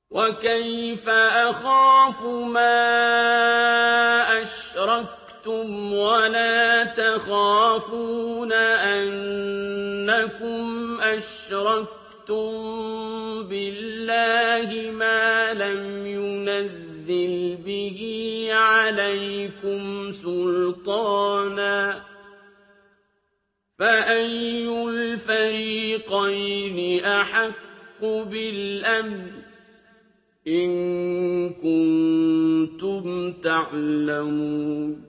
وَكَيْفَ أَخَافُ مَا أَشْرَكْتُمْ وَلَا تَخَافُونَ أَنَّكُمْ أَشْرَكْتُم بِاللَّهِ مَا لَمْ يُنَزِّلْ بِهِ عَلَيْكُمْ سُلْطَانًا ۚ فَأَيُّ الْفَرِيقَيْنِ أَحَقُّ بِالْأَمْنِ ۖ إِن كُنتُمْ تَعْلَمُونَ